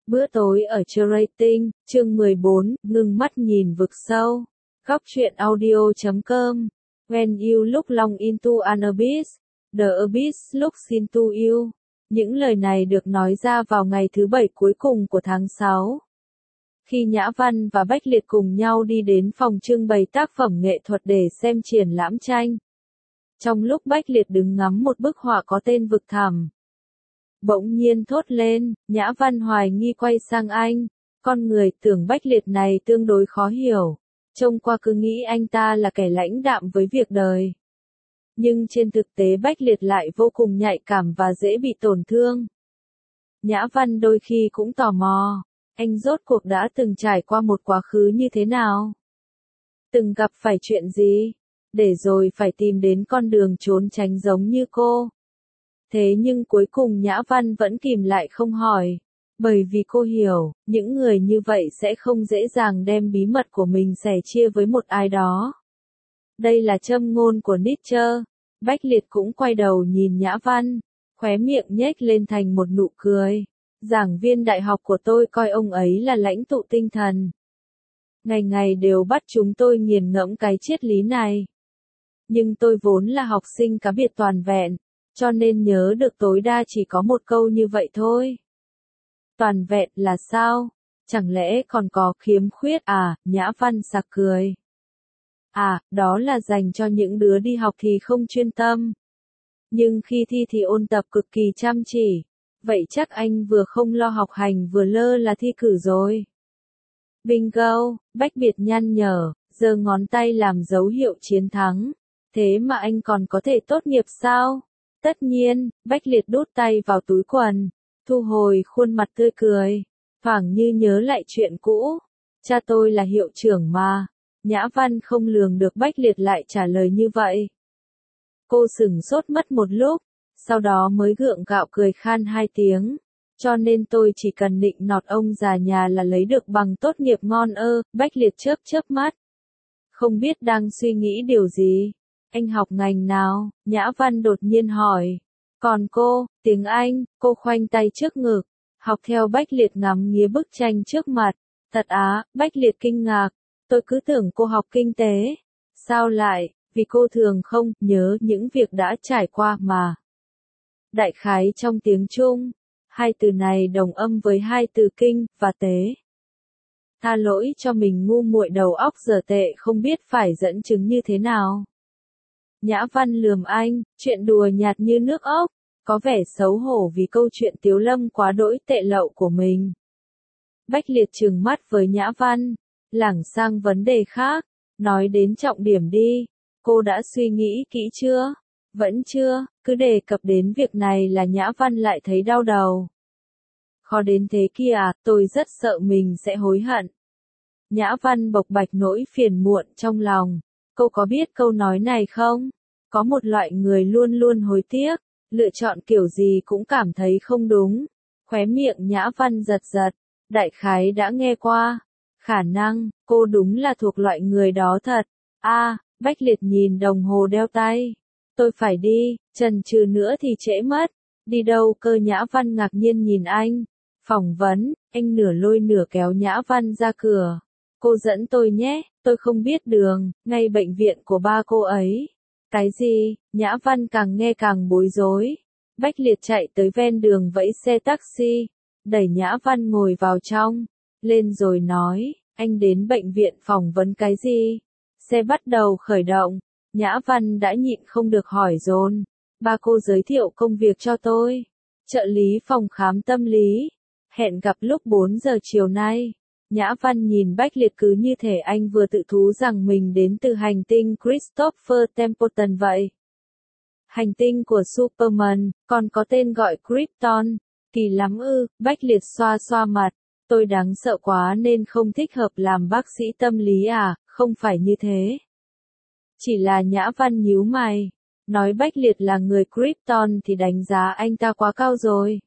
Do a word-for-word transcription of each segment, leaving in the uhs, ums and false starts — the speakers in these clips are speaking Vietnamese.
Bữa tối ở Curating, chương mười bốn, ngưng mắt nhìn vực sâu. Góc truyện audio chấm com. When you look long into an abyss, the abyss looks into you. Những lời này được nói ra vào ngày thứ bảy cuối cùng của tháng sáu. Khi Nhã Văn và Bách Liệt cùng nhau đi đến phòng trưng bày tác phẩm nghệ thuật để xem triển lãm tranh. Trong lúc Bách Liệt đứng ngắm một bức họa có tên Vực Thẳm, bỗng nhiên thốt lên, Nhã Văn hoài nghi quay sang anh, con người tưởng Bách Liệt này tương đối khó hiểu, trông qua cứ nghĩ anh ta là kẻ lãnh đạm với việc đời. Nhưng trên thực tế Bách Liệt lại vô cùng nhạy cảm và dễ bị tổn thương. Nhã Văn đôi khi cũng tò mò, anh rốt cuộc đã từng trải qua một quá khứ như thế nào? Từng gặp phải chuyện gì? Để rồi phải tìm đến con đường trốn tránh giống như cô. Thế nhưng cuối cùng Nhã Văn vẫn kìm lại không hỏi, bởi vì cô hiểu, những người như vậy sẽ không dễ dàng đem bí mật của mình sẻ chia với một ai đó. Đây là châm ngôn của Nietzsche. Bách Liệt cũng quay đầu nhìn Nhã Văn, khóe miệng nhếch lên thành một nụ cười. Giảng viên đại học của tôi coi ông ấy là lãnh tụ tinh thần. Ngày ngày đều bắt chúng tôi nghiền ngẫm cái triết lý này. Nhưng tôi vốn là học sinh cá biệt toàn vẹn, cho nên nhớ được tối đa chỉ có một câu như vậy thôi. Toàn vẹn là sao? Chẳng lẽ còn có khiếm khuyết à? Nhã Văn sặc cười. À, đó là dành cho những đứa đi học thì không chuyên tâm. Nhưng khi thi thì ôn tập cực kỳ chăm chỉ. Vậy chắc anh vừa không lo học hành vừa lơ là thi cử rồi. Bingo, Bách Biệt nhăn nhở, giơ ngón tay làm dấu hiệu chiến thắng. Thế mà anh còn có thể tốt nghiệp sao? Tất nhiên, Bách Liệt đút tay vào túi quần, thu hồi khuôn mặt tươi cười, phảng như nhớ lại chuyện cũ. Cha tôi là hiệu trưởng mà. Nhã Văn không lường được Bách Liệt lại trả lời như vậy. Cô sửng sốt mất một lúc, sau đó mới gượng gạo cười khan hai tiếng. Cho nên tôi chỉ cần nịnh nọt ông già nhà là lấy được bằng tốt nghiệp ngon ơ. Bách Liệt chớp chớp mắt, không biết đang suy nghĩ điều gì. Anh học ngành nào? Nhã Văn đột nhiên hỏi. Còn cô, tiếng Anh, cô khoanh tay trước ngực, học theo Bách Liệt ngắm nghía bức tranh trước mặt. Thật á? Bách Liệt kinh ngạc, tôi cứ tưởng cô học kinh tế. Sao lại? Vì cô thường không nhớ những việc đã trải qua mà. Đại khái trong tiếng Trung, hai từ này đồng âm với hai từ kinh và tế. Tha lỗi cho mình ngu muội đầu óc dở tệ không biết phải dẫn chứng như thế nào. Nhã Văn lườm anh, chuyện đùa nhạt như nước ốc, có vẻ xấu hổ vì câu chuyện Tiếu Lâm quá đỗi tệ lậu của mình. Bách Liệt trừng mắt với Nhã Văn, lảng sang vấn đề khác, nói đến trọng điểm đi, cô đã suy nghĩ kỹ chưa? Vẫn chưa, cứ đề cập đến việc này là Nhã Văn lại thấy đau đầu. Khó đến thế kia à, tôi rất sợ mình sẽ hối hận. Nhã Văn bộc bạch nỗi phiền muộn trong lòng. Cô có biết câu nói này không? Có một loại người luôn luôn hối tiếc, lựa chọn kiểu gì cũng cảm thấy không đúng. Khóe miệng Nhã Văn giật giật, đại khái đã nghe qua. Khả năng, cô đúng là thuộc loại người đó thật. A, à, Bách Liệt nhìn đồng hồ đeo tay. Tôi phải đi, chần chừ nữa thì trễ mất. Đi đâu cơ? Nhã Văn ngạc nhiên nhìn anh. Phỏng vấn, anh nửa lôi nửa kéo Nhã Văn ra cửa. Cô dẫn tôi nhé, tôi không biết đường, ngay bệnh viện của ba cô ấy. Cái gì? Nhã Văn càng nghe càng bối rối. Bách Liệt chạy tới ven đường vẫy xe taxi, đẩy Nhã Văn ngồi vào trong, lên rồi nói, anh đến bệnh viện phỏng vấn cái gì? Xe bắt đầu khởi động, Nhã Văn đã nhịn không được hỏi dồn. Ba cô giới thiệu công việc cho tôi. Trợ lý phòng khám tâm lý. Hẹn gặp lúc bốn giờ chiều nay. Nhã Văn nhìn Bách Liệt cứ như thể anh vừa tự thú rằng mình đến từ hành tinh Christopher Templeton vậy. Hành tinh của Superman, còn có tên gọi Krypton. Kỳ lắm ư? Bách Liệt xoa xoa mặt. Tôi đáng sợ quá nên không thích hợp làm bác sĩ tâm lý à? Không phải như thế. Chỉ là Nhã Văn nhíu mày. Nói Bách Liệt là người Krypton thì đánh giá anh ta quá cao rồi.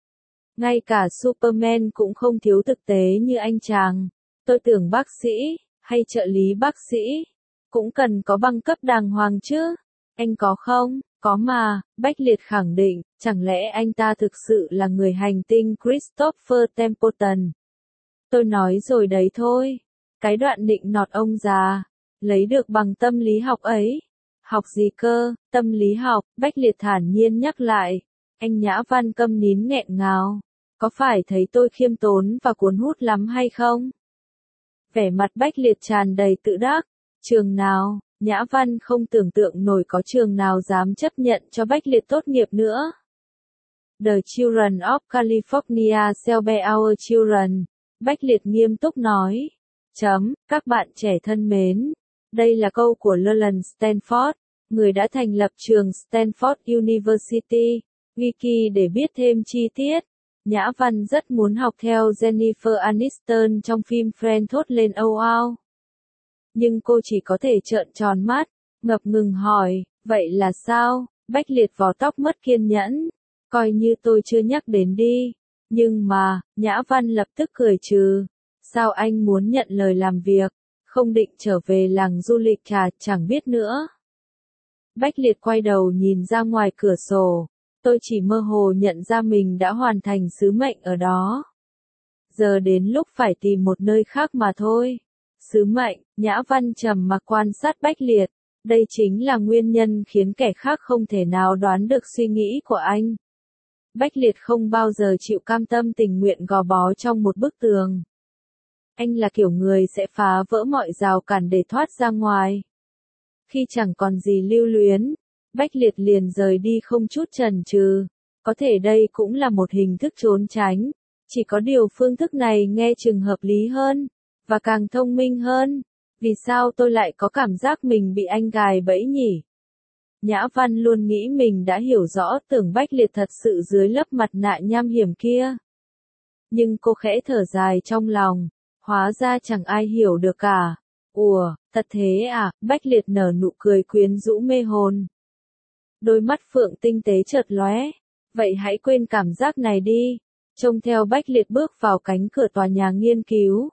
Ngay cả Superman cũng không thiếu thực tế như anh chàng. Tôi tưởng bác sĩ, hay trợ lý bác sĩ, cũng cần có bằng cấp đàng hoàng chứ. Anh có không? Có mà, Bách Liệt khẳng định, chẳng lẽ anh ta thực sự là người hành tinh Christopher Templeton? Tôi nói rồi đấy thôi. Cái đoạn nịnh nọt ông già, lấy được bằng tâm lý học ấy. Học gì cơ, tâm lý học, Bách Liệt thản nhiên nhắc lại. Anh Nhã Văn câm nín nghẹn ngào. Có phải thấy tôi khiêm tốn và cuốn hút lắm hay không? Vẻ mặt Bách Liệt tràn đầy tự đắc. Trường nào, Nhã Văn không tưởng tượng nổi có trường nào dám chấp nhận cho Bách Liệt tốt nghiệp nữa. The Children of California shall be our children. Bách Liệt nghiêm túc nói. Chấm, các bạn trẻ thân mến. Đây là câu của Leland Stanford, người đã thành lập trường Stanford University. Wiki để biết thêm chi tiết. Nhã Văn rất muốn học theo Jennifer Aniston trong phim Friends thốt lên âu ao. Nhưng cô chỉ có thể trợn tròn mắt, ngập ngừng hỏi, vậy là sao? Bách Liệt vò tóc mất kiên nhẫn. Coi như tôi chưa nhắc đến đi. Nhưng mà, Nhã Văn lập tức cười trừ. Sao anh muốn nhận lời làm việc? Không định trở về làng du lịch à, chẳng biết nữa. Bách Liệt quay đầu nhìn ra ngoài cửa sổ. Tôi chỉ mơ hồ nhận ra mình đã hoàn thành sứ mệnh ở đó. Giờ đến lúc phải tìm một nơi khác mà thôi. Sứ mệnh, Nhã Văn trầm mặc quan sát Bách Liệt. Đây chính là nguyên nhân khiến kẻ khác không thể nào đoán được suy nghĩ của anh. Bách Liệt không bao giờ chịu cam tâm tình nguyện gò bó trong một bức tường. Anh là kiểu người sẽ phá vỡ mọi rào cản để thoát ra ngoài. Khi chẳng còn gì lưu luyến, Bách Liệt liền rời đi không chút chần chừ. Có thể đây cũng là một hình thức trốn tránh. Chỉ có điều phương thức này nghe chừng hợp lý hơn, và càng thông minh hơn. Vì sao tôi lại có cảm giác mình bị anh gài bẫy nhỉ? Nhã Văn luôn nghĩ mình đã hiểu rõ, tưởng Bách Liệt thật sự dưới lớp mặt nạ nham hiểm kia. Nhưng cô khẽ thở dài trong lòng. Hóa ra chẳng ai hiểu được cả. Ủa, thật thế à? Bách Liệt nở nụ cười quyến rũ mê hồn. Đôi mắt phượng tinh tế chợt lóe. Vậy hãy quên cảm giác này đi. Trông theo Bách Liệt bước vào cánh cửa tòa nhà nghiên cứu.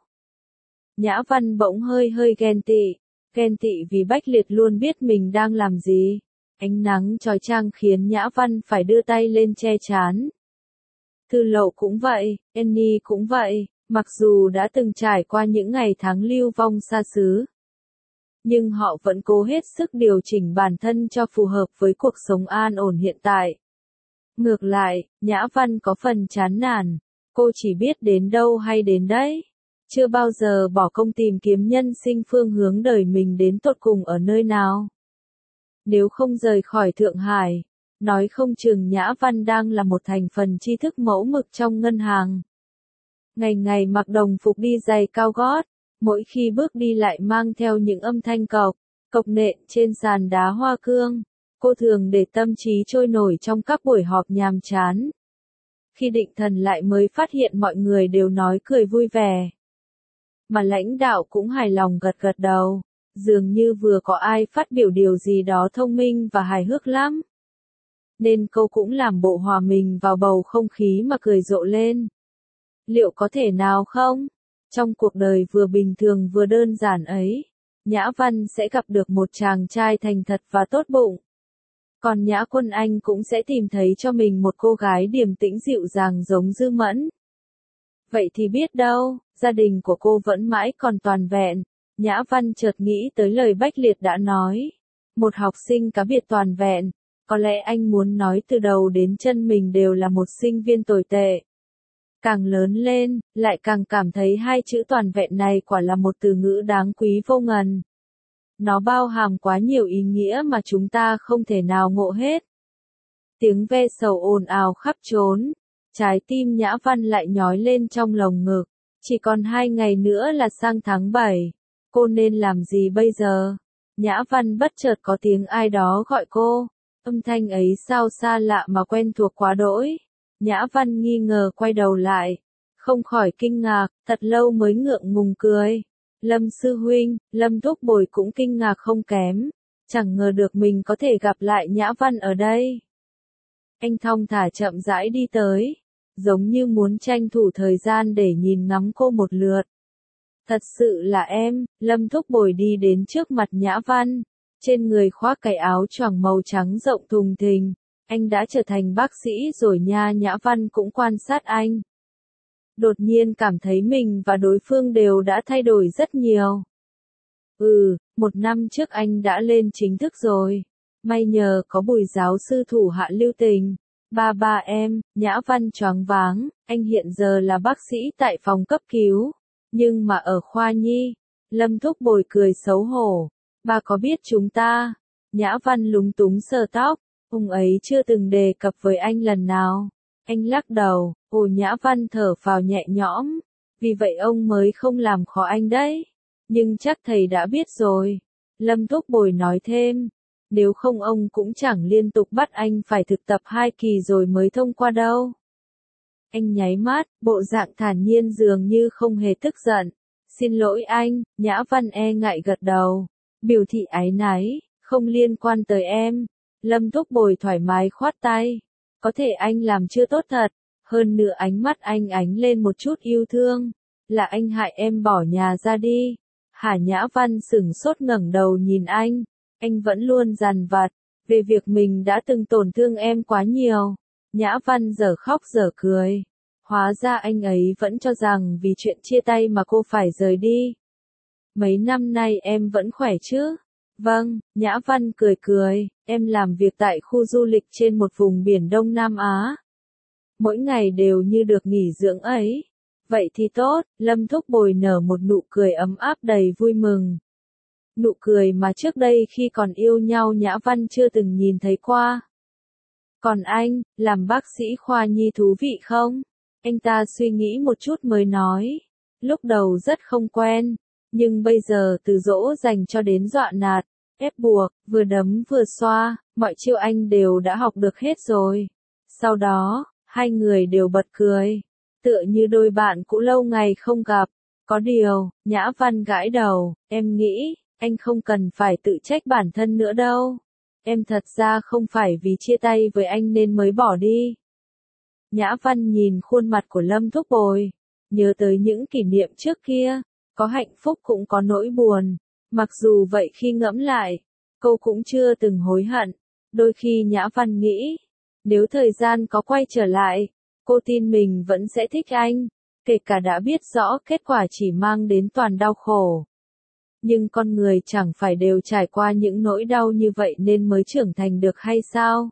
Nhã Văn bỗng hơi hơi ghen tị. Ghen tị vì Bách Liệt luôn biết mình đang làm gì. Ánh nắng chói chang khiến Nhã Văn phải đưa tay lên che chán. Thư Lậu cũng vậy, Annie cũng vậy. Mặc dù đã từng trải qua những ngày tháng lưu vong xa xứ, nhưng họ vẫn cố hết sức điều chỉnh bản thân cho phù hợp với cuộc sống an ổn hiện tại. Ngược lại, Nhã Văn có phần chán nản, cô chỉ biết đến đâu hay đến đấy. Chưa bao giờ bỏ công tìm kiếm nhân sinh phương hướng đời mình đến tột cùng ở nơi nào. Nếu không rời khỏi Thượng Hải, nói không chừng Nhã Văn đang là một thành phần tri thức mẫu mực trong ngân hàng. Ngày ngày mặc đồng phục đi giày cao gót, mỗi khi bước đi lại mang theo những âm thanh cộc, cộc nện trên sàn đá hoa cương. Cô thường để tâm trí trôi nổi trong các buổi họp nhàm chán. Khi định thần lại mới phát hiện mọi người đều nói cười vui vẻ. Mà lãnh đạo cũng hài lòng gật gật đầu, dường như vừa có ai phát biểu điều gì đó thông minh và hài hước lắm. Nên cô cũng làm bộ hòa mình vào bầu không khí mà cười rộ lên. Liệu có thể nào không? Trong cuộc đời vừa bình thường vừa đơn giản ấy, Nhã Văn sẽ gặp được một chàng trai thành thật và tốt bụng. Còn Nhã Quân Anh cũng sẽ tìm thấy cho mình một cô gái điềm tĩnh dịu dàng giống Dư Mẫn. Vậy thì biết đâu, gia đình của cô vẫn mãi còn toàn vẹn. Nhã Văn chợt nghĩ tới lời Bách Liệt đã nói. Một học sinh cá biệt toàn vẹn. Có lẽ anh muốn nói từ đầu đến chân mình đều là một sinh viên tồi tệ. Càng lớn lên, lại càng cảm thấy hai chữ toàn vẹn này quả là một từ ngữ đáng quý vô ngần. Nó bao hàm quá nhiều ý nghĩa mà chúng ta không thể nào ngộ hết. Tiếng ve sầu ồn ào khắp trốn. Trái tim Nhã Văn lại nhói lên trong lồng ngực. Chỉ còn hai ngày nữa là sang tháng bảy. Cô nên làm gì bây giờ? Nhã Văn bất chợt có tiếng ai đó gọi cô. Âm thanh ấy sao xa lạ mà quen thuộc quá đỗi. Nhã Văn nghi ngờ quay đầu lại. Không khỏi kinh ngạc, thật lâu mới ngượng ngùng cười. Lâm sư huynh, Lâm thúc bồi cũng kinh ngạc không kém. Chẳng ngờ được mình có thể gặp lại Nhã Văn ở đây. Anh thong thả chậm rãi đi tới. Giống như muốn tranh thủ thời gian để nhìn ngắm cô một lượt. Thật sự là em, Lâm thúc bồi đi đến trước mặt Nhã Văn. trên người khoác cái áo choàng màu trắng rộng thùng thình. Anh đã trở thành bác sĩ rồi nha. Nhã Văn cũng quan sát anh. Đột nhiên cảm thấy mình và đối phương đều đã thay đổi rất nhiều. Ừ, một năm trước anh đã lên chính thức rồi. May nhờ có Bùi giáo sư thủ hạ lưu tình. Ba ba em, Nhã Văn choáng váng, anh hiện giờ là bác sĩ tại phòng cấp cứu. Nhưng mà ở khoa nhi. Lâm Thúc Bồi cười xấu hổ. Ba có biết chúng ta? Nhã Văn lúng túng sờ tóc. Ông ấy chưa từng đề cập với anh lần nào. Anh lắc đầu. Ồ, Nhã Văn thở phào nhẹ nhõm. Vì vậy ông mới không làm khó anh đấy. Nhưng chắc thầy đã biết rồi. Lâm Thúc Bồi nói thêm. Nếu không ông cũng chẳng liên tục bắt anh phải thực tập hai kỳ rồi mới thông qua đâu. Anh nháy mắt, bộ dạng thản nhiên dường như không hề tức giận. Xin lỗi anh. Nhã Văn e ngại gật đầu. Biểu thị áy náy, không liên quan tới em. Lâm Thúc Bồi thoải mái khoát tay. Có thể anh làm chưa tốt thật. Hơn nữa ánh mắt anh ánh lên một chút yêu thương. Là anh hại em bỏ nhà ra đi. Hả? Nhã Văn sửng sốt ngẩng đầu nhìn anh. Anh vẫn luôn dằn vặt. Về việc mình đã từng tổn thương em quá nhiều. Nhã Văn dở khóc dở cười. Hóa ra anh ấy vẫn cho rằng vì chuyện chia tay mà cô phải rời đi. Mấy năm nay em vẫn khỏe chứ? Vâng, Nhã Văn cười cười. Em làm việc tại khu du lịch trên một vùng biển Đông Nam Á. Mỗi ngày đều như được nghỉ dưỡng ấy. Vậy thì tốt. Lâm Thúc Bồi nở một nụ cười ấm áp đầy vui mừng. Nụ cười mà trước đây khi còn yêu nhau Nhã Văn chưa từng nhìn thấy qua. Còn anh, làm bác sĩ khoa nhi thú vị không? Anh ta suy nghĩ một chút mới nói. Lúc đầu rất không quen. Nhưng bây giờ từ dỗ dành cho đến dọa nạt, ép buộc, vừa đấm vừa xoa, mọi chiêu anh đều đã học được hết rồi. Sau đó, hai người đều bật cười. Tựa như đôi bạn cũ lâu ngày không gặp. Có điều, Nhã Văn gãi đầu, em nghĩ, anh không cần phải tự trách bản thân nữa đâu. Em thật ra không phải vì chia tay với anh nên mới bỏ đi. Nhã Văn nhìn khuôn mặt của Lâm Thúc Bồi, nhớ tới những kỷ niệm trước kia, có hạnh phúc cũng có nỗi buồn. Mặc dù vậy khi ngẫm lại, cô cũng chưa từng hối hận. Đôi khi Nhã Văn nghĩ, nếu thời gian có quay trở lại, cô tin mình vẫn sẽ thích anh, kể cả đã biết rõ kết quả chỉ mang đến toàn đau khổ. Nhưng con người chẳng phải đều trải qua những nỗi đau như vậy nên mới trưởng thành được hay sao?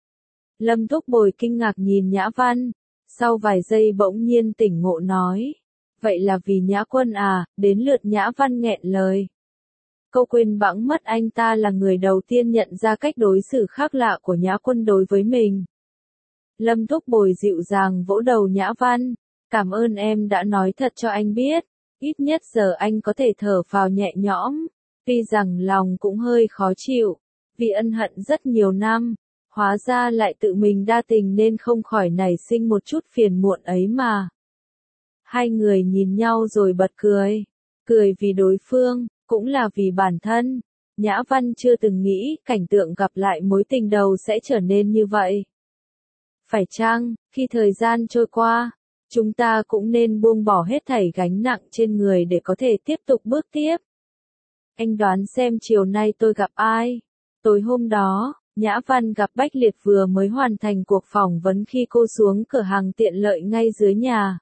Lâm Thúc Bồi kinh ngạc nhìn Nhã Văn, sau vài giây bỗng nhiên tỉnh ngộ nói. Vậy là vì Nhã Quân à? Đến lượt Nhã Văn nghẹn lời. Câu quên bẵng mất anh ta là người đầu tiên nhận ra cách đối xử khác lạ của Nhã Quân đối với mình. Lâm Thúc Bồi dịu dàng vỗ đầu Nhã Văn. Cảm ơn em đã nói thật cho anh biết. Ít nhất giờ anh có thể thở phào nhẹ nhõm. Tuy rằng lòng cũng hơi khó chịu. Vì ân hận rất nhiều năm. Hóa ra lại tự mình đa tình nên không khỏi nảy sinh một chút phiền muộn ấy mà. Hai người nhìn nhau rồi bật cười. Cười vì đối phương, cũng là vì bản thân. Nhã Văn chưa từng nghĩ cảnh tượng gặp lại mối tình đầu sẽ trở nên như vậy. Phải chăng, khi thời gian trôi qua, chúng ta cũng nên buông bỏ hết thảy gánh nặng trên người để có thể tiếp tục bước tiếp. Anh đoán xem chiều nay tôi gặp ai? Tối hôm đó, Nhã Văn gặp Bách Liệt vừa mới hoàn thành cuộc phỏng vấn khi cô xuống cửa hàng tiện lợi ngay dưới nhà.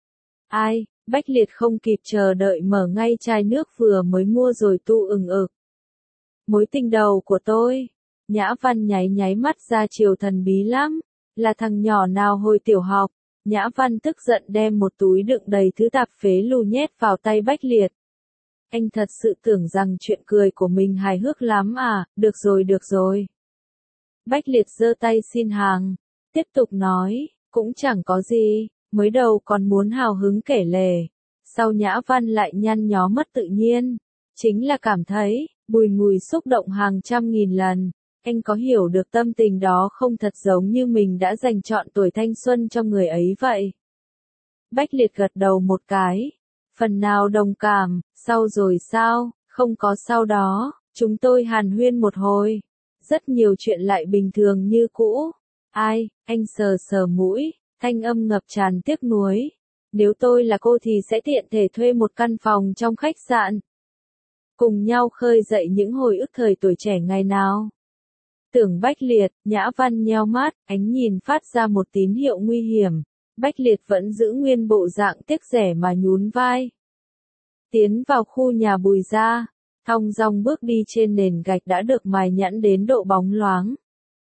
Ai? Bách Liệt không kịp chờ đợi mở ngay chai nước vừa mới mua rồi tu ừng ực. Mối tình đầu của tôi. Nhã Văn nháy nháy mắt ra chiều thần bí lắm. Là thằng nhỏ nào hồi tiểu học. Nhã Văn tức giận đem một túi đựng đầy thứ tạp phế lù nhét vào tay Bách Liệt. Anh thật sự tưởng rằng chuyện cười của mình hài hước lắm à? Được rồi được rồi. Bách Liệt giơ tay xin hàng. Tiếp tục nói, cũng chẳng có gì. Mới đầu còn muốn hào hứng kể lể. Sau Nhã Văn lại nhăn nhó mất tự nhiên. Chính là cảm thấy, bùi ngùi xúc động hàng trăm nghìn lần. Anh có hiểu được tâm tình đó không, thật giống như mình đã dành trọn tuổi thanh xuân cho người ấy vậy. Bách Liệt gật đầu một cái. Phần nào đồng cảm, sau rồi sao? Không có sau đó, chúng tôi hàn huyên một hồi. Rất nhiều chuyện lại bình thường như cũ. Ai? Anh sờ sờ mũi. Thanh âm ngập tràn tiếc nuối. Nếu tôi là cô thì sẽ tiện thể thuê một căn phòng trong khách sạn. cùng nhau khơi dậy những hồi ức thời tuổi trẻ ngày nào. Tưởng Bách Liệt, Nhã Văn nheo mắt, ánh nhìn phát ra một tín hiệu nguy hiểm. Bách Liệt vẫn giữ nguyên bộ dạng tiếc rẻ mà nhún vai. Tiến vào khu nhà Bùi gia, thong dong bước đi trên nền gạch đã được mài nhẵn đến độ bóng loáng.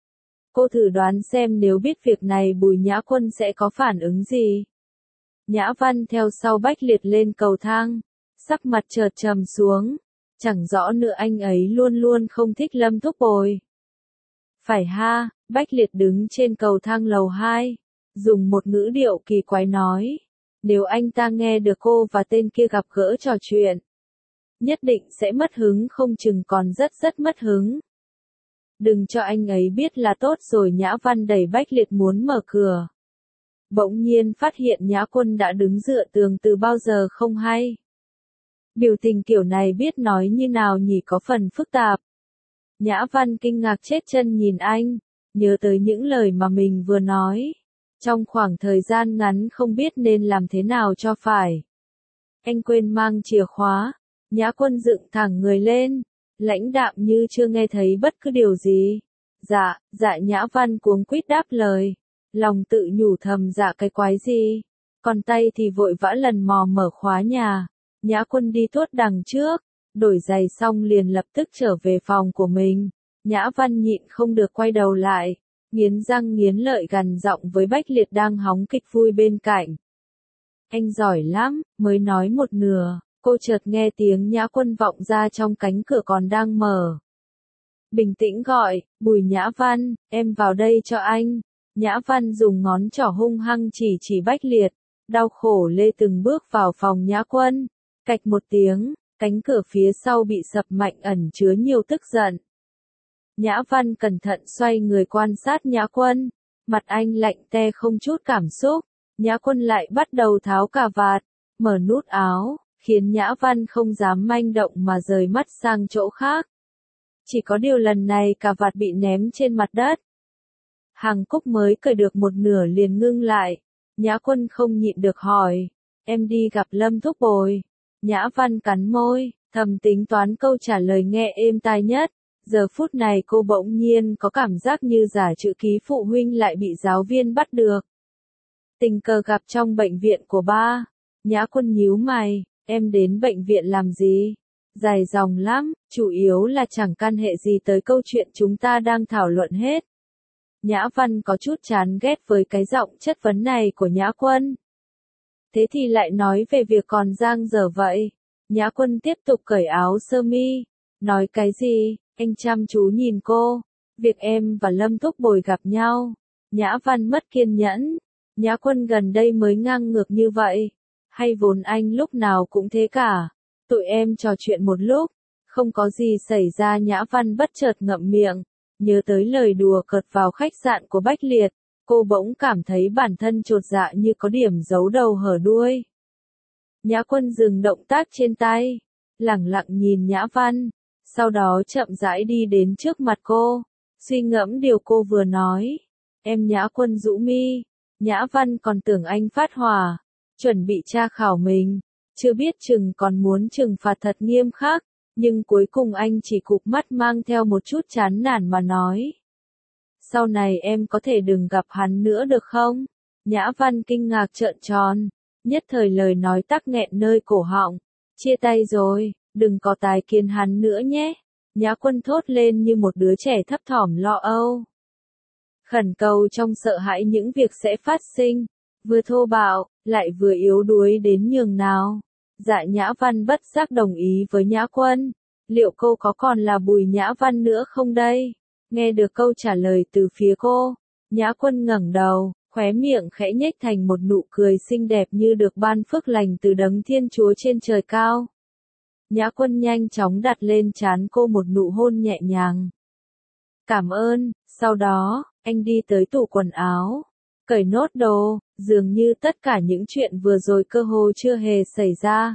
Cô thử đoán xem nếu biết việc này Bùi Nhã Quân sẽ có phản ứng gì. Nhã Văn theo sau Bách Liệt lên cầu thang, sắc mặt chợt trầm xuống, chẳng rõ nữa anh ấy luôn luôn không thích Lâm Thúc Bồi. Phải ha, Bách Liệt đứng trên cầu thang lầu hai, dùng một ngữ điệu kỳ quái nói, nếu anh ta nghe được cô và tên kia gặp gỡ trò chuyện, nhất định sẽ mất hứng, không chừng còn rất rất mất hứng. Đừng cho anh ấy biết là tốt rồi. Nhã Văn đẩy Bách Liệt muốn mở cửa. Bỗng nhiên phát hiện Nhã Quân đã đứng dựa tường từ bao giờ không hay. Biểu tình kiểu này biết nói như nào nhỉ, có phần phức tạp. Nhã Văn kinh ngạc chết chân nhìn anh, nhớ tới những lời mà mình vừa nói. Trong khoảng thời gian ngắn không biết nên làm thế nào cho phải. Anh quên mang chìa khóa. Nhã Quân dựng thẳng người lên, lãnh đạm như chưa nghe thấy bất cứ điều gì. Dạ, dạ. Nhã Văn cuống quýt đáp lời, lòng tự nhủ thầm dạ cái quái gì, còn tay thì vội vã lần mò mở khóa nhà. Nhã Quân đi tuốt đằng trước, đổi giày xong liền lập tức trở về phòng của mình. Nhã Văn nhịn không được quay đầu lại, nghiến răng nghiến lợi gằn giọng với Bách Liệt đang hóng kịch vui bên cạnh. Anh giỏi lắm. Mới nói một nửa, cô chợt nghe tiếng Nhã Quân vọng ra trong cánh cửa còn đang mở. Bình tĩnh gọi, Bùi Nhã Văn, em vào đây cho anh. Nhã Văn dùng ngón trỏ hung hăng chỉ chỉ Bách Liệt, đau khổ lê từng bước vào phòng Nhã Quân. Cạch một tiếng, cánh cửa phía sau bị sập mạnh ẩn chứa nhiều tức giận. Nhã Văn cẩn thận xoay người quan sát Nhã Quân, mặt anh lạnh te không chút cảm xúc. Nhã Quân lại bắt đầu tháo cà vạt, mở nút áo, khiến Nhã Văn không dám manh động mà rời mắt sang chỗ khác. Chỉ có điều lần này cà vạt bị ném trên mặt đất. Hàng Cúc mới cởi được một nửa liền ngưng lại. Nhã Quân không nhịn được hỏi, em đi gặp Lâm Thúc Bồi. Nhã Văn cắn môi, thầm tính toán câu trả lời nghe êm tai nhất. Giờ phút này cô bỗng nhiên có cảm giác như giả chữ ký phụ huynh lại bị giáo viên bắt được. Tình cờ gặp trong bệnh viện của ba. Nhã Quân nhíu mày, em đến bệnh viện làm gì? Dài dòng lắm, chủ yếu là chẳng can hệ gì tới câu chuyện chúng ta đang thảo luận hết. Nhã Văn có chút chán ghét với cái giọng chất vấn này của Nhã Quân. Thế thì lại nói về việc còn dang dở vậy. Nhã Quân tiếp tục cởi áo sơ mi. Nói cái gì? Anh chăm chú nhìn cô. Việc em và Lâm Thúc Bồi gặp nhau. Nhã Văn mất kiên nhẫn. Nhã Quân gần đây mới ngang ngược như vậy. Hay vốn anh lúc nào cũng thế cả. Tụi em trò chuyện một lúc. Không có gì xảy ra. Nhã Văn bất chợt ngậm miệng. Nhớ tới lời đùa cợt vào khách sạn của Bách Liệt. Cô bỗng cảm thấy bản thân chột dạ như có điểm giấu đầu hở đuôi. Nhã Quân dừng động tác trên tay. Lẳng lặng nhìn Nhã Văn. Sau đó chậm rãi đi đến trước mặt cô. Suy ngẫm điều cô vừa nói. Em. Nhã Quân rũ mi. Nhã Văn còn tưởng anh phát hỏa. Chuẩn bị tra khảo mình. Chưa biết chừng còn muốn trừng phạt thật nghiêm khắc. Nhưng cuối cùng anh chỉ cụp mắt mang theo một chút chán nản mà nói. Sau này em có thể đừng gặp hắn nữa được không? Nhã Văn kinh ngạc trợn tròn. Nhất thời lời nói tắc nghẹn nơi cổ họng. Chia tay rồi, đừng có tái kiến hắn nữa nhé. Nhã Quân thốt lên như một đứa trẻ thấp thỏm lo âu. Khẩn cầu trong sợ hãi những việc sẽ phát sinh. Vừa thô bạo, lại vừa yếu đuối đến nhường nào. Dạ. Nhã Văn bất giác đồng ý với Nhã Quân. Liệu cô có còn là Bùi Nhã Văn nữa không đây? Nghe được câu trả lời từ phía cô, Nhã Quân ngẩng đầu, khóe miệng khẽ nhếch thành một nụ cười xinh đẹp như được ban phước lành từ đấng Thiên Chúa trên trời cao. Nhã Quân nhanh chóng đặt lên trán cô một nụ hôn nhẹ nhàng. Cảm ơn. Sau đó, anh đi tới tủ quần áo, cởi nốt đồ, dường như tất cả những chuyện vừa rồi cơ hồ chưa hề xảy ra.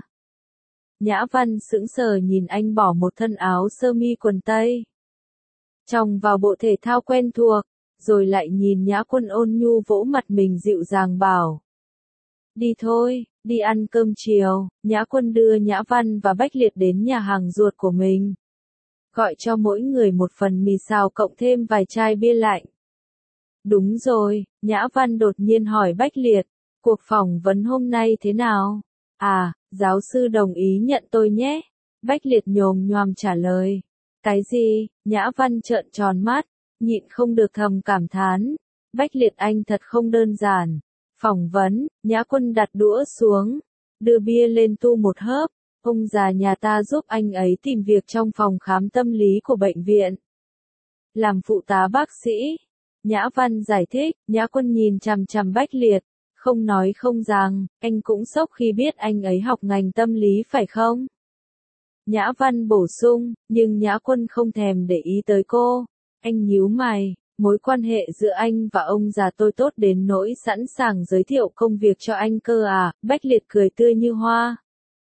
Nhã Văn sững sờ nhìn anh bỏ một thân áo sơ mi quần tây trong vào bộ thể thao quen thuộc, rồi lại nhìn Nhã Quân ôn nhu vỗ mặt mình dịu dàng bảo. Đi thôi, Đi ăn cơm chiều, Nhã Quân đưa Nhã Văn và Bách Liệt đến nhà hàng ruột của mình. Gọi cho mỗi người một phần mì xào cộng thêm vài chai bia lạnh. Đúng rồi, Nhã Văn đột nhiên hỏi Bách Liệt, cuộc phỏng vấn hôm nay thế nào? À, giáo sư đồng ý nhận tôi nhé. Bách Liệt nhồm nhoàm trả lời. Cái gì? Nhã Văn trợn tròn mắt, nhịn không được thầm cảm thán. Bách Liệt anh thật không đơn giản. Phỏng vấn, Nhã Quân đặt đũa xuống, đưa bia lên tu một hớp. Ông già nhà ta giúp anh ấy tìm việc trong phòng khám tâm lý của bệnh viện. Làm phụ tá bác sĩ. Nhã Văn giải thích, Nhã Quân nhìn chằm chằm Bách Liệt, không nói không rằng, anh cũng sốc khi biết anh ấy học ngành tâm lý phải không? Nhã Văn bổ sung, nhưng Nhã Quân không thèm để ý tới cô. Anh nhíu mày, mối quan hệ giữa anh và ông già tôi tốt đến nỗi sẵn sàng giới thiệu công việc cho anh cơ à? Bách Liệt cười tươi như hoa.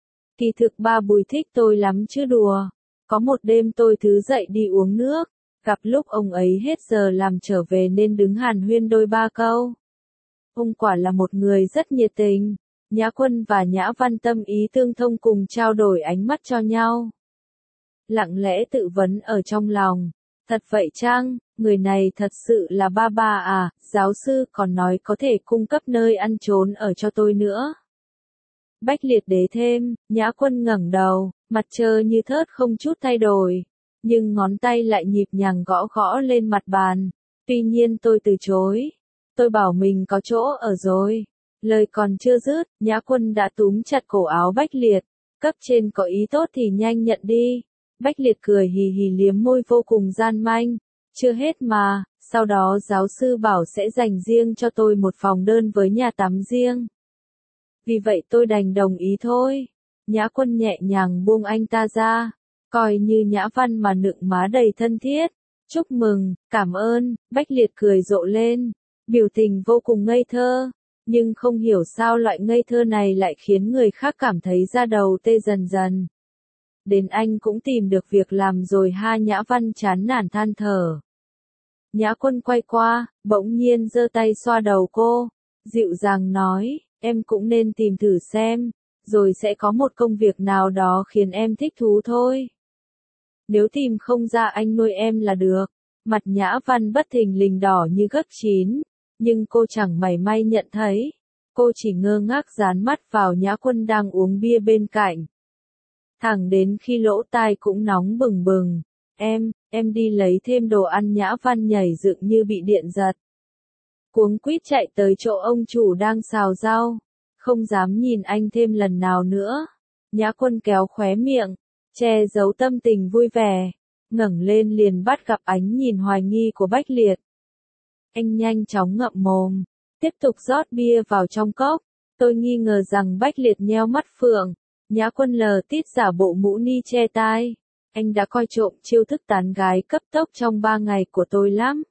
Kỳ thực ba Bùi thích tôi lắm chứ đùa. Có một đêm tôi thứ dậy đi uống nước, gặp lúc ông ấy hết giờ làm trở về nên đứng hàn huyên đôi ba câu. Ông quả là một người rất nhiệt tình. Nhã Quân và Nhã Văn tâm ý tương thông cùng trao đổi ánh mắt cho nhau. Lặng lẽ tự vấn ở trong lòng. Thật vậy chăng, người này thật sự là ba ba à, giáo sư còn nói có thể cung cấp nơi ăn trốn ở cho tôi nữa. Bách Liệt đế thêm, Nhã Quân ngẩng đầu, mặt trơ như thớt không chút thay đổi. Nhưng ngón tay lại nhịp nhàng gõ gõ lên mặt bàn. Tuy nhiên tôi từ chối. Tôi bảo mình có chỗ ở rồi. Lời còn chưa dứt, Nhã Quân đã túm chặt cổ áo Bách Liệt. Cấp trên có ý tốt thì nhanh nhận đi. Bách Liệt cười hì hì liếm môi vô cùng gian manh. Chưa hết mà, sau đó giáo sư bảo sẽ dành riêng cho tôi một phòng đơn với nhà tắm riêng. Vì vậy tôi đành đồng ý thôi. Nhã Quân nhẹ nhàng buông anh ta ra, coi như Nhã Văn mà nựng má đầy thân thiết. Chúc mừng, cảm ơn, Bách Liệt cười rộ lên, biểu tình vô cùng ngây thơ, nhưng không hiểu sao loại ngây thơ này lại khiến người khác cảm thấy da đầu tê dần dần. Đến anh cũng tìm được việc làm rồi ha. Nhã Văn chán nản than thở. Nhã Quân quay qua, bỗng nhiên giơ tay xoa đầu cô, dịu dàng nói, em cũng nên tìm thử xem, rồi sẽ có một công việc nào đó khiến em thích thú thôi. Nếu tìm không ra anh nuôi em là được. Mặt Nhã Văn bất thình lình đỏ như gấc chín, nhưng cô chẳng mảy may nhận thấy. Cô chỉ ngơ ngác dán mắt vào Nhã Quân đang uống bia bên cạnh. Thẳng đến khi lỗ tai cũng nóng bừng bừng. Em, em đi lấy thêm đồ ăn. Nhã Văn nhảy dựng như bị điện giật. Cuống quýt chạy tới chỗ ông chủ đang xào rau. Không dám nhìn anh thêm lần nào nữa. Nhã Quân kéo khóe miệng, che giấu tâm tình vui vẻ, ngẩng lên liền bắt gặp ánh nhìn hoài nghi của Bách Liệt. Anh nhanh chóng ngậm mồm, tiếp tục rót bia vào trong cốc. Tôi nghi ngờ rằng Bách Liệt nheo mắt phượng. Nhã Quân lờ tít giả bộ mũ ni che tai. Anh đã coi trộm chiêu thức tán gái cấp tốc trong ba ngày của tôi lắm.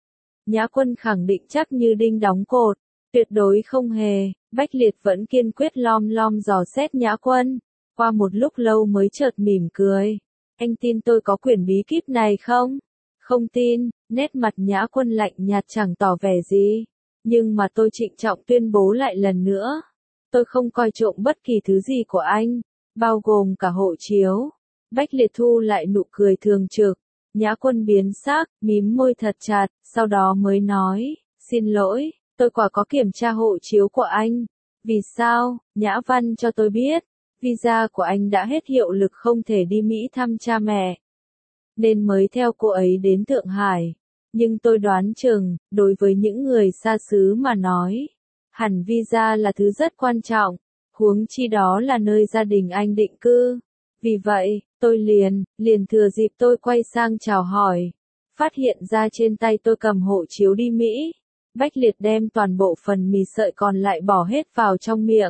Nhã Quân khẳng định chắc như đinh đóng cột. Tuyệt đối không hề. Bách Liệt vẫn kiên quyết lom lom dò xét Nhã Quân. Qua một lúc lâu mới chợt mỉm cười. Anh tin tôi có quyển bí kíp này không? Không tin. Nét mặt Nhã Quân lạnh nhạt chẳng tỏ vẻ gì. Nhưng mà tôi trịnh trọng tuyên bố lại lần nữa. Tôi không coi trộm bất kỳ thứ gì của anh, bao gồm cả hộ chiếu. Bách Liệt thu lại nụ cười thường trực. Nhã Quân biến sắc, mím môi thật chặt, sau đó mới nói, xin lỗi, tôi quả có kiểm tra hộ chiếu của anh. Vì sao? Nhã Văn cho tôi biết, visa của anh đã hết hiệu lực, không thể đi Mỹ thăm cha mẹ. Nên mới theo cô ấy đến Thượng Hải. Nhưng tôi đoán chừng, đối với những người xa xứ mà nói, hẳn visa là thứ rất quan trọng, huống chi đó là nơi gia đình anh định cư. Vì vậy, tôi liền, liền thừa dịp tôi quay sang chào hỏi, phát hiện ra trên tay tôi cầm hộ chiếu đi Mỹ. Bách Liệt đem toàn bộ phần mì sợi còn lại bỏ hết vào trong miệng.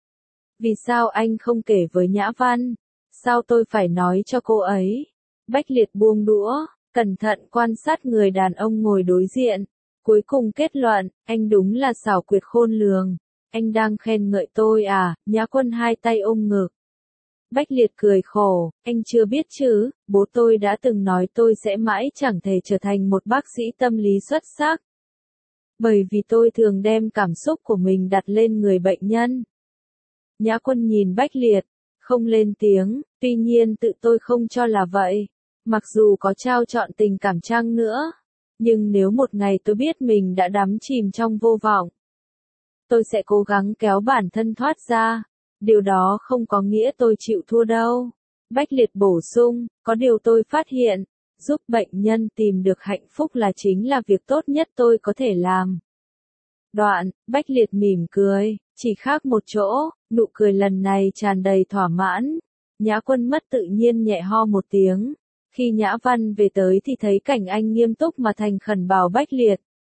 Vì sao anh không kể với Nhã Văn? Sao tôi phải nói cho cô ấy? Bách Liệt buông đũa, cẩn thận quan sát người đàn ông ngồi đối diện. Cuối cùng kết luận, anh đúng là xảo quyệt khôn lường. Anh đang khen ngợi tôi à? Nhã Quân hai tay ôm ngực. Bách Liệt cười khổ, anh chưa biết chứ, bố tôi đã từng nói tôi sẽ mãi chẳng thể trở thành một bác sĩ tâm lý xuất sắc. Bởi vì tôi thường đem cảm xúc của mình đặt lên người bệnh nhân. Nhã Quân nhìn Bách Liệt, không lên tiếng, tuy nhiên tự tôi không cho là vậy. Mặc dù có trao chọn tình cảm chăng nữa, nhưng nếu một ngày tôi biết mình đã đắm chìm trong vô vọng, tôi sẽ cố gắng kéo bản thân thoát ra. Điều đó không có nghĩa tôi chịu thua đâu. Bách Liệt bổ sung, có điều tôi phát hiện, giúp bệnh nhân tìm được hạnh phúc là chính là việc tốt nhất tôi có thể làm. Đoạn, Bách Liệt mỉm cười, chỉ khác một chỗ, nụ cười lần này tràn đầy thỏa mãn. Nhã Quân mất tự nhiên nhẹ ho một tiếng. Khi Nhã Văn về tới thì thấy cảnh anh nghiêm túc mà thành khẩn bảo Bách Liệt.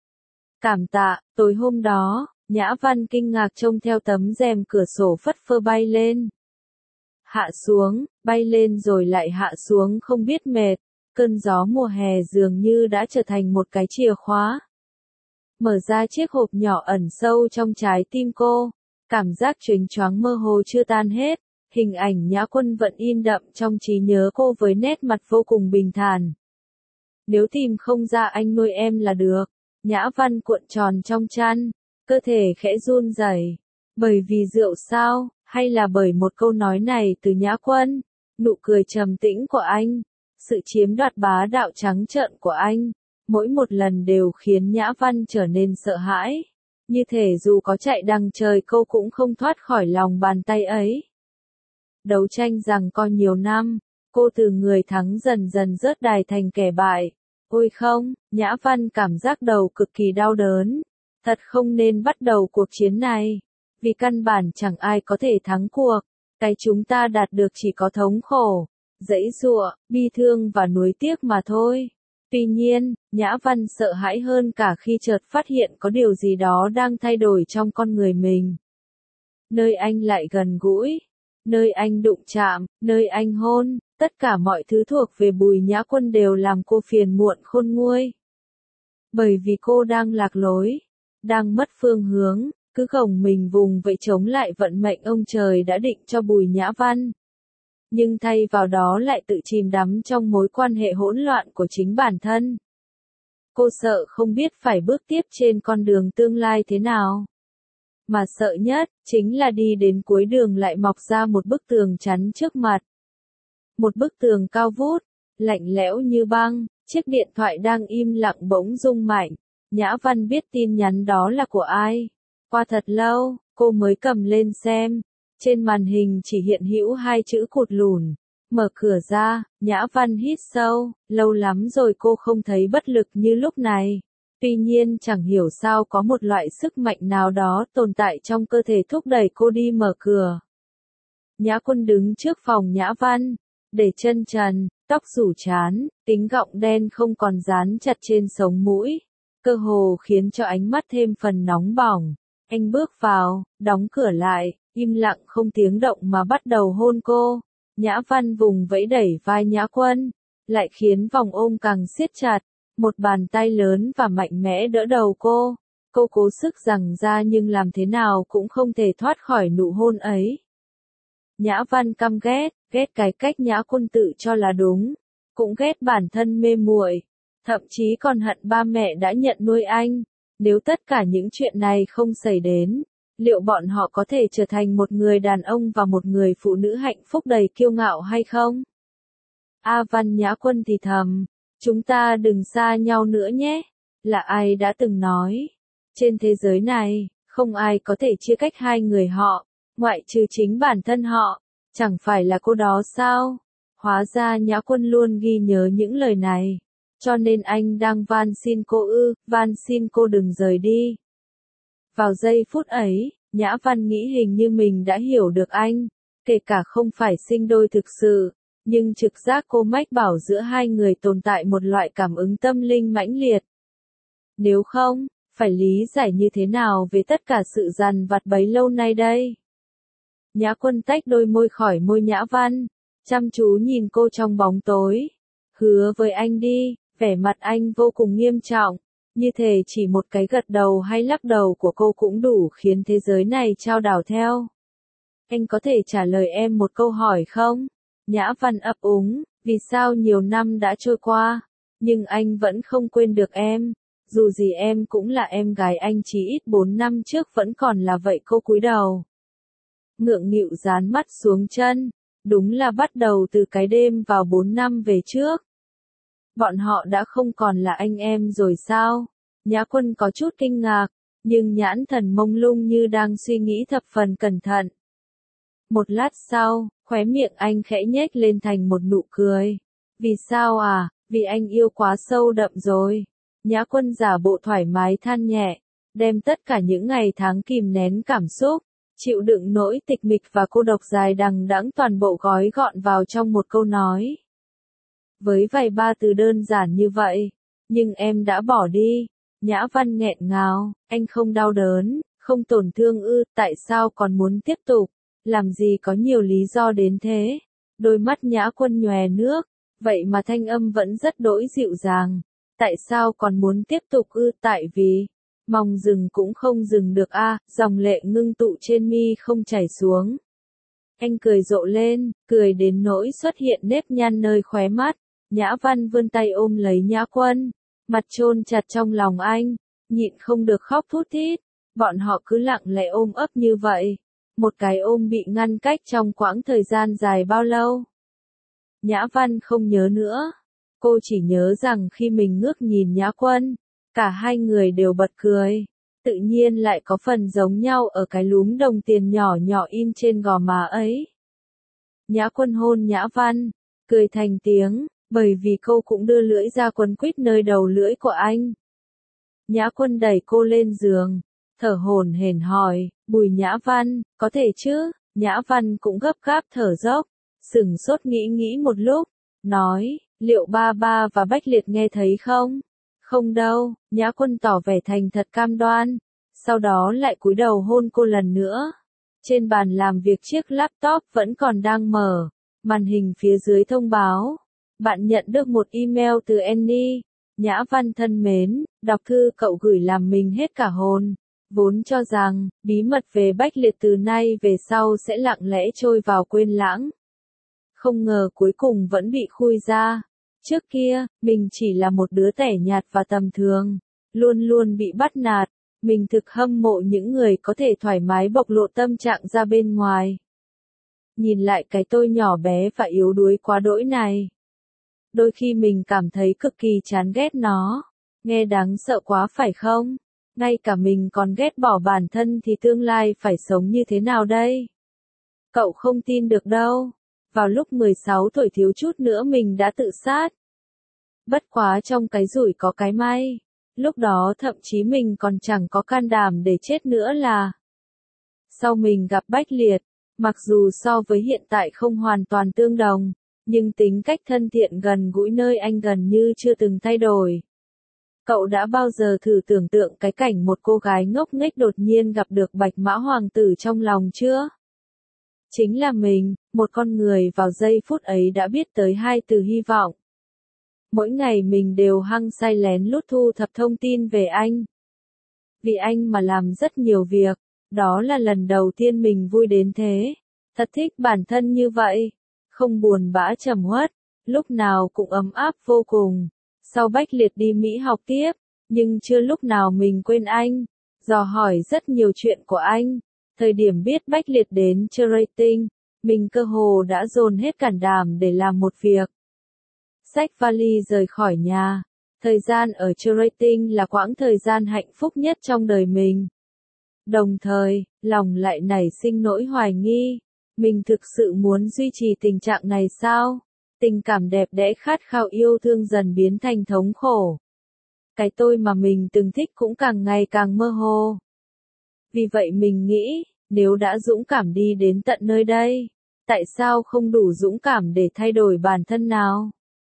Cảm tạ, tối hôm đó, Nhã Văn kinh ngạc trông theo tấm rèm cửa sổ phất phơ bay lên. Hạ xuống, bay lên rồi lại hạ xuống không biết mệt, cơn gió mùa hè dường như đã trở thành một cái chìa khóa. Mở ra chiếc hộp nhỏ ẩn sâu trong trái tim cô, cảm giác chênh choáng mơ hồ chưa tan hết, hình ảnh Nhã Quân vẫn in đậm trong trí nhớ cô với nét mặt vô cùng bình thản. Nếu tìm không ra anh nuôi em là được, Nhã Văn cuộn tròn trong chăn, cơ thể khẽ run rẩy. Bởi vì rượu sao, hay là bởi một câu nói này từ Nhã Quân, nụ cười trầm tĩnh của anh, sự chiếm đoạt bá đạo trắng trợn của anh, mỗi một lần đều khiến Nhã Văn trở nên sợ hãi. Như thể dù có chạy đằng trời cô cũng không thoát khỏi lòng bàn tay ấy. Đấu tranh giằng co nhiều năm, cô từ người thắng dần dần rớt đài thành kẻ bại. Ôi không, Nhã Văn cảm giác đầu cực kỳ đau đớn. Thật không nên bắt đầu cuộc chiến này. Vì căn bản chẳng ai có thể thắng cuộc. Cái chúng ta đạt được chỉ có thống khổ, giãy giụa, bi thương và nuối tiếc mà thôi. Tuy nhiên, Nhã Văn sợ hãi hơn cả khi chợt phát hiện có điều gì đó đang thay đổi trong con người mình. Nơi anh lại gần gũi, nơi anh đụng chạm, nơi anh hôn, tất cả mọi thứ thuộc về Bùi Nhã Quân đều làm cô phiền muộn khôn nguôi. Bởi vì cô đang lạc lối, đang mất phương hướng, cứ gồng mình vùng vẫy chống lại vận mệnh ông trời đã định cho Bùi Nhã Văn. Nhưng thay vào đó lại tự chìm đắm trong mối quan hệ hỗn loạn của chính bản thân. Cô sợ không biết phải bước tiếp trên con đường tương lai thế nào. Mà sợ nhất, chính là đi đến cuối đường lại mọc ra một bức tường chắn trước mặt. Một bức tường cao vút, lạnh lẽo như băng, chiếc điện thoại đang im lặng bỗng rung mạnh. Nhã Văn biết tin nhắn đó là của ai. Qua thật lâu, cô mới cầm lên xem. Trên màn hình chỉ hiện hữu hai chữ cụt lùn. Mở cửa ra, Nhã Văn hít sâu, lâu lắm rồi cô không thấy bất lực như lúc này. Tuy nhiên chẳng hiểu sao có một loại sức mạnh nào đó tồn tại trong cơ thể thúc đẩy cô đi mở cửa. Nhã Quân đứng trước phòng Nhã Văn, để chân trần, tóc rủ trán, kính gọng đen không còn dán chặt trên sống mũi, cơ hồ khiến cho ánh mắt thêm phần nóng bỏng. Anh bước vào, đóng cửa lại, im lặng không tiếng động mà bắt đầu hôn cô. Nhã Văn vùng vẫy đẩy vai Nhã Quân, lại khiến vòng ôm càng siết chặt. Một bàn tay lớn và mạnh mẽ đỡ đầu cô. Cô cố sức giằng ra nhưng làm thế nào cũng không thể thoát khỏi nụ hôn ấy. Nhã Văn căm ghét, ghét cái cách Nhã Quân tự cho là đúng, cũng ghét bản thân mê muội, thậm chí còn hận ba mẹ đã nhận nuôi anh. Nếu tất cả những chuyện này không xảy đến, liệu bọn họ có thể trở thành một người đàn ông và một người phụ nữ hạnh phúc đầy kiêu ngạo hay không? A Văn Nhã Quân thì thầm, chúng ta đừng xa nhau nữa nhé. Là ai đã từng nói, trên thế giới này, không ai có thể chia cách hai người họ, ngoại trừ chính bản thân họ. Chẳng phải là cô đó sao? Hóa ra Nhã Quân luôn ghi nhớ những lời này. Cho nên anh đang van xin cô ư, van xin cô đừng rời đi. Vào giây phút ấy, Nhã Văn nghĩ hình như mình đã hiểu được anh, kể cả không phải sinh đôi thực sự, nhưng trực giác cô mách bảo giữa hai người tồn tại một loại cảm ứng tâm linh mãnh liệt. Nếu không, phải lý giải như thế nào về tất cả sự dằn vặt bấy lâu nay đây? Nhã Quân tách đôi môi khỏi môi Nhã Văn, chăm chú nhìn cô trong bóng tối. Hứa với anh đi, vẻ mặt anh vô cùng nghiêm trọng, như thể chỉ một cái gật đầu hay lắc đầu của cô cũng đủ khiến thế giới này chao đảo theo. Anh có thể trả lời em một câu hỏi không? Nhã Văn ấp úng, vì sao nhiều năm đã trôi qua, nhưng anh vẫn không quên được em, dù gì em cũng là em gái anh, chỉ ít bốn năm trước vẫn còn là vậy. Cô cúi đầu. ngượng nghịu dán mắt xuống chân. Đúng là bắt đầu từ cái đêm vào bốn năm về trước. Bọn họ đã không còn là anh em rồi sao? Nhã Quân có chút kinh ngạc, nhưng nhãn thần mông lung như đang suy nghĩ thập phần cẩn thận. Một lát sau, khóe miệng anh khẽ nhếch lên thành một nụ cười. Vì sao à? Vì anh yêu quá sâu đậm rồi. Nhã Quân giả bộ thoải mái than nhẹ, đem tất cả những ngày tháng kìm nén cảm xúc, chịu đựng nỗi tịch mịch và cô độc dài đằng đẵng toàn bộ gói gọn vào trong một câu nói. Với vài ba từ đơn giản như vậy, nhưng em đã bỏ đi. Nhã Văn nghẹn ngào, anh không đau đớn, không tổn thương ư, tại sao còn muốn tiếp tục, làm gì có nhiều lý do đến thế. Đôi mắt Nhã Quân nhòe nước, vậy mà thanh âm vẫn rất đỗi dịu dàng. Tại sao còn muốn tiếp tục ư, tại vì, mong dừng cũng không dừng được a, à, dòng lệ ngưng tụ trên mi không chảy xuống. Anh cười rộ lên, cười đến nỗi xuất hiện nếp nhăn nơi khóe mắt. Nhã Văn vươn tay ôm lấy Nhã Quân, mặt chôn chặt trong lòng anh, nhịn không được khóc thút thít. Bọn họ cứ lặng lẽ ôm ấp như vậy, một cái ôm bị ngăn cách trong quãng thời gian dài bao lâu. Nhã Văn không nhớ nữa, cô chỉ nhớ rằng khi mình ngước nhìn Nhã Quân, cả hai người đều bật cười, tự nhiên lại có phần giống nhau ở cái lúm đồng tiền nhỏ nhỏ in trên gò má ấy. Nhã Quân hôn Nhã Văn, cười thành tiếng, bởi vì cô cũng đưa lưỡi ra quấn quýt nơi đầu lưỡi của anh. Nhã Quân đẩy cô lên giường, thở hổn hển hỏi, Bùi Nhã Văn, có thể chứ? Nhã Văn cũng gấp gáp thở dốc, sửng sốt nghĩ nghĩ một lúc, nói, liệu ba ba và Bách Liệt nghe thấy không? Không đâu, Nhã Quân tỏ vẻ thành thật cam đoan, sau đó lại cúi đầu hôn cô lần nữa. Trên bàn làm việc chiếc laptop vẫn còn đang mở, màn hình phía dưới thông báo. Bạn nhận được một email từ Annie. Nhã Văn thân mến, đọc thư cậu gửi làm mình hết cả hồn. Vốn cho rằng, bí mật về Bách Liệt từ nay về sau sẽ lặng lẽ trôi vào quên lãng. Không ngờ cuối cùng vẫn bị khui ra. Trước kia, mình chỉ là một đứa tẻ nhạt và tầm thường, luôn luôn bị bắt nạt. Mình thực hâm mộ những người có thể thoải mái bộc lộ tâm trạng ra bên ngoài. Nhìn lại cái tôi nhỏ bé và yếu đuối quá đỗi này. Đôi khi mình cảm thấy cực kỳ chán ghét nó. Nghe đáng sợ quá phải không? Ngay cả mình còn ghét bỏ bản thân thì tương lai phải sống như thế nào đây? Cậu không tin được đâu. Vào lúc mười sáu tuổi thiếu chút nữa mình đã tự sát. Bất quá trong cái rủi có cái may. Lúc đó thậm chí mình còn chẳng có can đảm để chết nữa là. Sau mình gặp Bách Liệt, mặc dù so với hiện tại không hoàn toàn tương đồng, nhưng tính cách thân thiện gần gũi nơi anh gần như chưa từng thay đổi. Cậu đã bao giờ thử tưởng tượng cái cảnh một cô gái ngốc nghếch đột nhiên gặp được Bạch Mã Hoàng tử trong lòng chưa? Chính là mình, một con người vào giây phút ấy đã biết tới hai từ hy vọng. Mỗi ngày mình đều hăng say lén lút thu thập thông tin về anh. Vì anh mà làm rất nhiều việc, đó là lần đầu tiên mình vui đến thế. Thật thích bản thân như vậy, không buồn bã trầm uất, lúc nào cũng ấm áp vô cùng. Sau Bách Liệt đi Mỹ học tiếp, nhưng chưa lúc nào mình quên anh, dò hỏi rất nhiều chuyện của anh. Thời điểm biết Bách Liệt đến chơi rating, mình cơ hồ đã dồn hết can đảm để làm một việc. Xách vali rời khỏi nhà. Thời gian ở chơi rating là quãng thời gian hạnh phúc nhất trong đời mình. Đồng thời, lòng lại nảy sinh nỗi hoài nghi. Mình thực sự muốn duy trì tình trạng này sao? Tình cảm đẹp đẽ khát khao yêu thương dần biến thành thống khổ. Cái tôi mà mình từng thích cũng càng ngày càng mơ hồ. Vì vậy mình nghĩ, nếu đã dũng cảm đi đến tận nơi đây, tại sao không đủ dũng cảm để thay đổi bản thân nào?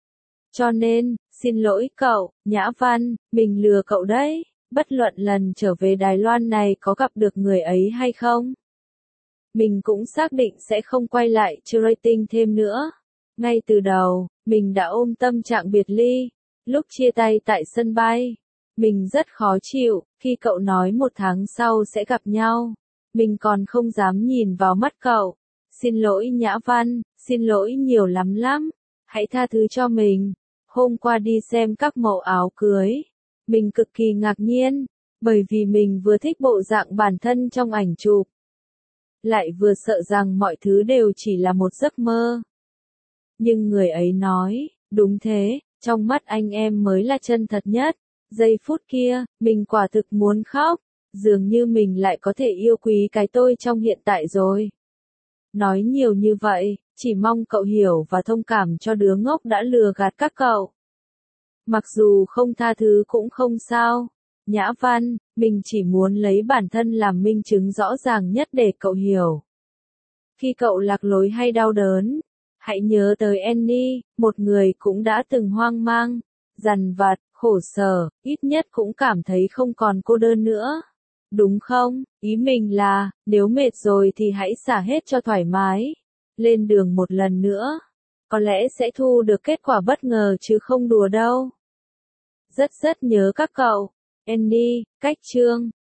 Cho nên, xin lỗi cậu, Nhã Văn, mình lừa cậu đấy. Bất luận lần trở về Đài Loan này có gặp được người ấy hay không. Mình cũng xác định sẽ không quay lại chơi rating thêm nữa. Ngay từ đầu, mình đã ôm tâm trạng biệt ly. Lúc chia tay tại sân bay, mình rất khó chịu, khi cậu nói một tháng sau sẽ gặp nhau. Mình còn không dám nhìn vào mắt cậu. Xin lỗi Nhã Văn, xin lỗi nhiều lắm lắm. Hãy tha thứ cho mình. Hôm qua đi xem các mẫu áo cưới, mình cực kỳ ngạc nhiên, bởi vì mình vừa thích bộ dạng bản thân trong ảnh chụp. lại vừa sợ rằng mọi thứ đều chỉ là một giấc mơ. Nhưng người ấy nói, đúng thế, trong mắt anh em mới là chân thật nhất. Giây phút kia, mình quả thực muốn khóc, dường như mình lại có thể yêu quý cái tôi trong hiện tại rồi. Nói nhiều như vậy, chỉ mong cậu hiểu và thông cảm cho đứa ngốc đã lừa gạt các cậu. Mặc dù không tha thứ cũng không sao. Nhã Văn, mình chỉ muốn lấy bản thân làm minh chứng rõ ràng nhất để cậu hiểu. Khi cậu lạc lối hay đau đớn, hãy nhớ tới Annie, một người cũng đã từng hoang mang, dằn vặt, khổ sở, ít nhất cũng cảm thấy không còn cô đơn nữa. Đúng không? Ý mình là, nếu mệt rồi thì hãy xả hết cho thoải mái. Lên đường một lần nữa. Có lẽ sẽ thu được kết quả bất ngờ chứ không đùa đâu. Rất rất nhớ các cậu. Annie, cách chương.